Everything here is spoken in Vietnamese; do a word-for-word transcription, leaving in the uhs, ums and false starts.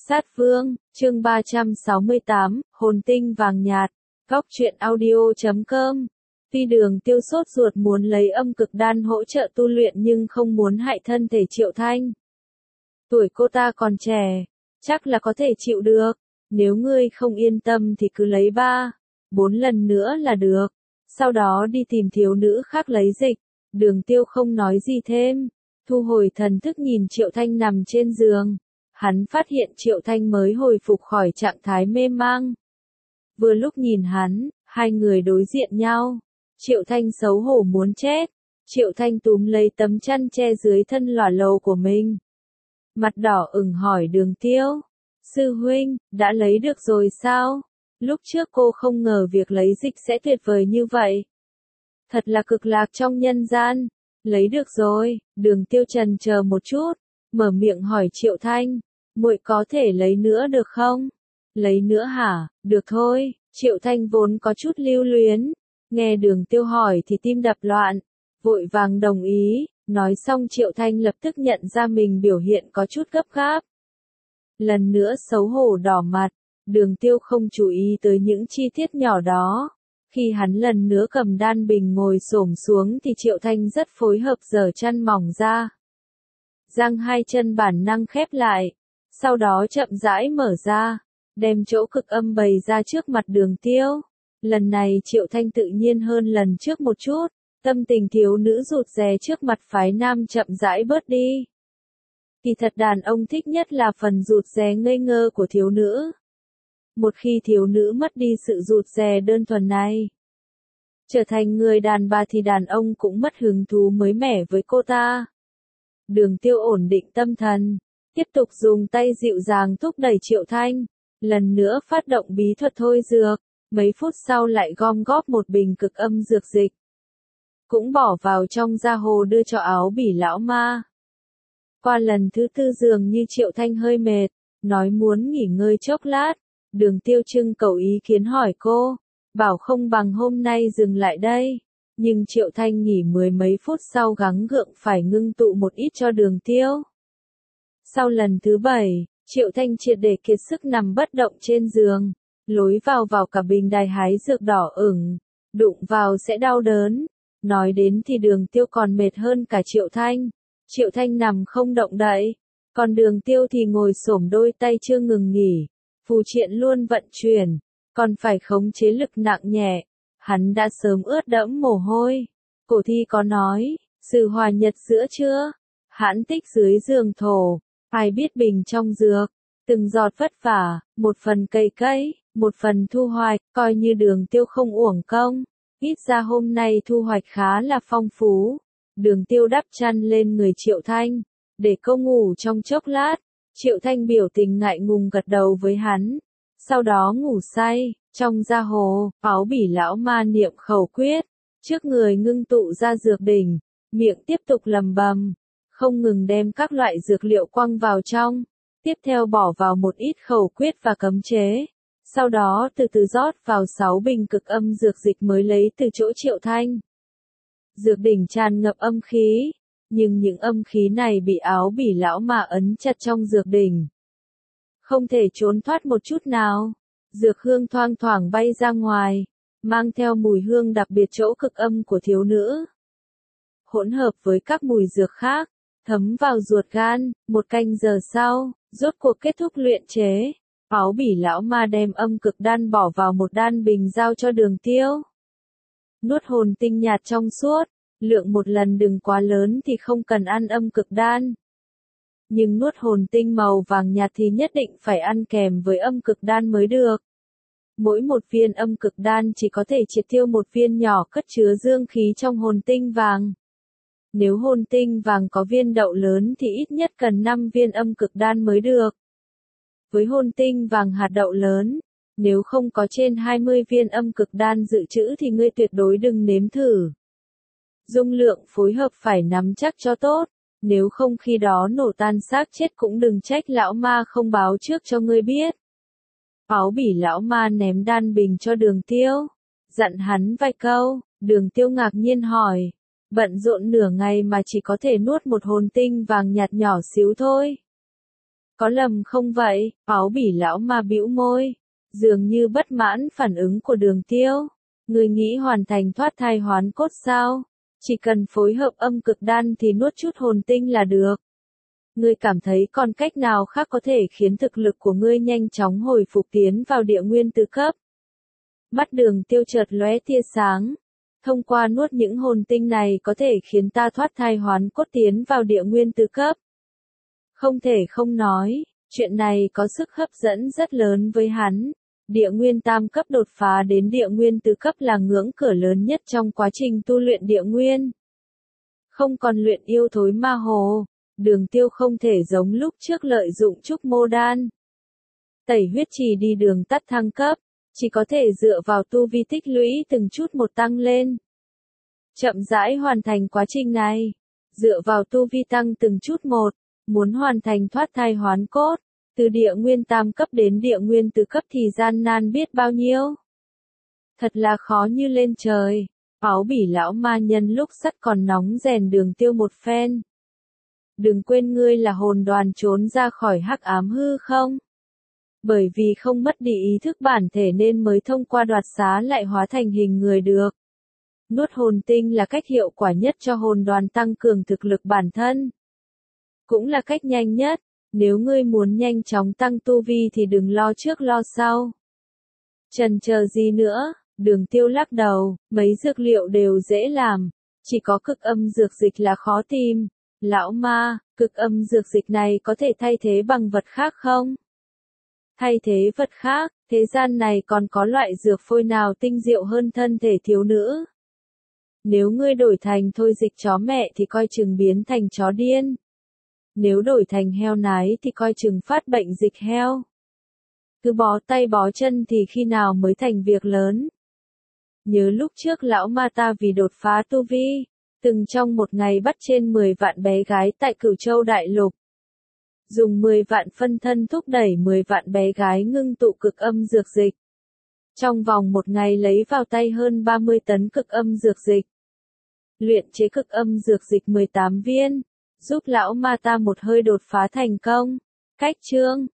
Sát Vương, chương ba trăm sáu mươi tám, Hồn tinh vàng nhạt, góc truyện audio chấm com. Tuy Đường Tiêu sốt ruột muốn lấy âm cực đan hỗ trợ tu luyện nhưng không muốn hại thân thể Triệu Thanh. Tuổi cô ta còn trẻ, chắc là có thể chịu được, nếu ngươi không yên tâm thì cứ lấy ba, bốn lần nữa là được, sau đó đi tìm thiếu nữ khác lấy dịch. Đường Tiêu không nói gì thêm, thu hồi thần thức nhìn Triệu Thanh nằm trên giường. Hắn phát hiện Triệu Thanh mới hồi phục khỏi trạng thái mê mang. Vừa lúc nhìn hắn, hai người đối diện nhau. Triệu Thanh xấu hổ muốn chết. Triệu Thanh túm lấy tấm chăn che dưới thân lòa lầu của mình. Mặt đỏ ửng hỏi Đường Tiêu. Sư huynh, đã lấy được rồi sao? Lúc trước cô không ngờ việc lấy dịch sẽ tuyệt vời như vậy. Thật là cực lạc trong nhân gian. Lấy được rồi, Đường Tiêu chần chờ một chút, mở miệng hỏi Triệu Thanh. Muội có thể lấy nữa được không? Lấy nữa hả? Được thôi. Triệu Thanh vốn có chút lưu luyến. Nghe Đường Tiêu hỏi thì tim đập loạn. Vội vàng đồng ý. Nói xong Triệu Thanh lập tức nhận ra mình biểu hiện có chút gấp gáp. Lần nữa xấu hổ đỏ mặt. Đường Tiêu không chú ý tới những chi tiết nhỏ đó. Khi hắn lần nữa cầm đan bình ngồi xổm xuống thì Triệu Thanh rất phối hợp giở chăn mỏng ra. Giang hai chân bản năng khép lại. Sau đó chậm rãi mở ra, đem chỗ cực âm bày ra trước mặt Đường Tiêu. Lần này Triệu Thanh tự nhiên hơn lần trước một chút, tâm tình thiếu nữ rụt rè trước mặt phái nam chậm rãi bớt đi. Kỳ thật đàn ông thích nhất là phần rụt rè ngây ngơ của thiếu nữ. Một khi thiếu nữ mất đi sự rụt rè đơn thuần này, trở thành người đàn bà thì đàn ông cũng mất hứng thú mới mẻ với cô ta. Đường Tiêu ổn định tâm thần. Tiếp tục dùng tay dịu dàng thúc đẩy Triệu Thanh, lần nữa phát động bí thuật thôi dược, mấy phút sau lại gom góp một bình cực âm dược dịch. Cũng bỏ vào trong da hồ đưa cho Áo Bỉ lão ma. Qua lần thứ tư dường như Triệu Thanh hơi mệt, nói muốn nghỉ ngơi chốc lát, Đường Tiêu trưng cầu ý kiến hỏi cô, bảo không bằng hôm nay dừng lại đây. Nhưng Triệu Thanh nghỉ mười mấy phút sau gắng gượng phải ngưng tụ một ít cho Đường Tiêu. Sau lần thứ bảy, Triệu Thanh triệt để kiệt sức nằm bất động trên giường, lối vào vào cả bình đài hái dược đỏ ửng, đụng vào sẽ đau đớn. Nói đến thì Đường Tiêu còn mệt hơn cả Triệu Thanh. Triệu Thanh nằm không động đậy, còn Đường Tiêu thì ngồi xổm đôi tay chưa ngừng nghỉ, phù triện luôn vận chuyển, còn phải khống chế lực nặng nhẹ. Hắn đã sớm ướt đẫm mồ hôi. Cổ thi có nói, sự hòa nhật giữa chưa, hãn tích dưới giường thổ. Ai biết bình trong dược, từng giọt vất vả, một phần cây cấy, một phần thu hoạch, coi như Đường Tiêu không uổng công. Ít ra hôm nay thu hoạch khá là phong phú. Đường Tiêu đắp chăn lên người Triệu Thanh, để cô ngủ trong chốc lát. Triệu Thanh biểu tình ngại ngùng gật đầu với hắn. Sau đó ngủ say, trong da hồ, Áo Bỉ lão ma niệm khẩu quyết. Trước người ngưng tụ ra dược đỉnh, miệng tiếp tục lầm bầm. Không ngừng đem các loại dược liệu quăng vào trong, tiếp theo bỏ vào một ít khẩu quyết và cấm chế, sau đó từ từ rót vào sáu bình cực âm dược dịch mới lấy từ chỗ Triệu Thanh. Dược đỉnh tràn ngập âm khí, nhưng những âm khí này bị Áo Bỉ lão ma ấn chặt trong dược đỉnh. Không thể trốn thoát một chút nào, dược hương thoang thoảng bay ra ngoài, mang theo mùi hương đặc biệt chỗ cực âm của thiếu nữ. Hỗn hợp với các mùi dược khác, thấm vào ruột gan. Một canh giờ sau, rốt cuộc kết thúc luyện chế. Áo Bỉ lão ma đem âm cực đan bỏ vào một đan bình giao cho Đường Tiêu. Nuốt hồn tinh nhạt trong suốt, lượng một lần đừng quá lớn thì không cần ăn âm cực đan. Nhưng nuốt hồn tinh màu vàng nhạt thì nhất định phải ăn kèm với âm cực đan mới được. Mỗi một viên âm cực đan chỉ có thể triệt tiêu một viên nhỏ cất chứa dương khí trong hồn tinh vàng. Nếu hồn tinh vàng có viên đậu lớn thì ít nhất cần năm viên âm cực đan mới được. Với hồn tinh vàng hạt đậu lớn, nếu không có trên hai mươi viên âm cực đan dự trữ thì ngươi tuyệt đối đừng nếm thử. Dung lượng phối hợp phải nắm chắc cho tốt, nếu không khi đó nổ tan xác chết cũng đừng trách lão ma không báo trước cho ngươi biết. Áo Bỉ lão ma ném đan bình cho Đường Tiêu, dặn hắn vài câu. Đường Tiêu ngạc nhiên hỏi. Bận rộn nửa ngày mà chỉ có thể nuốt một hồn tinh vàng nhạt nhỏ xíu thôi. Có lầm không vậy? Áo bỉ lão ma bĩu môi, dường như bất mãn phản ứng của Đường Tiêu. Ngươi nghĩ hoàn thành thoát thai hoán cốt sao? Chỉ cần phối hợp âm cực đan thì nuốt chút hồn tinh là được. Ngươi cảm thấy còn cách nào khác có thể khiến thực lực của ngươi nhanh chóng hồi phục tiến vào địa nguyên tứ cấp? Mắt Đường Tiêu chợt lóe tia sáng. Thông qua nuốt những hồn tinh này có thể khiến ta thoát thai hoán cốt tiến vào địa nguyên tứ cấp. Không thể không nói, chuyện này có sức hấp dẫn rất lớn với hắn. Địa nguyên tam cấp đột phá đến địa nguyên tứ cấp là ngưỡng cửa lớn nhất trong quá trình tu luyện địa nguyên. Không còn luyện yêu thối ma hồ, Đường Tiêu không thể giống lúc trước lợi dụng trúc mô đan. Tẩy huyết trì đi đường tắt thăng cấp, chỉ có thể dựa vào tu vi tích lũy từng chút một tăng lên. Chậm rãi hoàn thành quá trình này, dựa vào tu vi tăng từng chút một, muốn hoàn thành thoát thai hoán cốt, từ địa nguyên tam cấp đến địa nguyên tứ cấp thì gian nan biết bao nhiêu. Thật là khó như lên trời. Áo bỉ lão ma nhân lúc sắt còn nóng rèn Đường Tiêu một phen. Đừng quên ngươi là hồn đoàn trốn ra khỏi hắc ám hư không? Bởi vì không mất đi ý thức bản thể nên mới thông qua đoạt xá lại hóa thành hình người được. Nuốt hồn tinh là cách hiệu quả nhất cho hồn đoàn tăng cường thực lực bản thân. Cũng là cách nhanh nhất, nếu ngươi muốn nhanh chóng tăng tu vi thì đừng lo trước lo sau. Chần chờ gì nữa, Đường Tiêu lắc đầu, mấy dược liệu đều dễ làm, chỉ có cực âm dược dịch là khó tìm. Lão ma, cực âm dược dịch này có thể thay thế bằng vật khác không? Thay thế vật khác, thế gian này còn có loại dược phôi nào tinh diệu hơn thân thể thiếu nữ? Nếu ngươi đổi thành thôi dịch chó mẹ thì coi chừng biến thành chó điên. Nếu đổi thành heo nái thì coi chừng phát bệnh dịch heo. Cứ bó tay bó chân thì khi nào mới thành việc lớn. Nhớ lúc trước lão ma ta vì đột phá tu vi, từng trong một ngày bắt trên mười vạn bé gái tại Cửu Châu Đại Lục. Dùng mười vạn phân thân thúc đẩy mười vạn bé gái ngưng tụ cực âm dược dịch. Trong vòng một ngày lấy vào tay hơn ba mươi tấn cực âm dược dịch. Luyện chế cực âm dược dịch mười tám viên, giúp lão ma ta một hơi đột phá thành công. Cách chương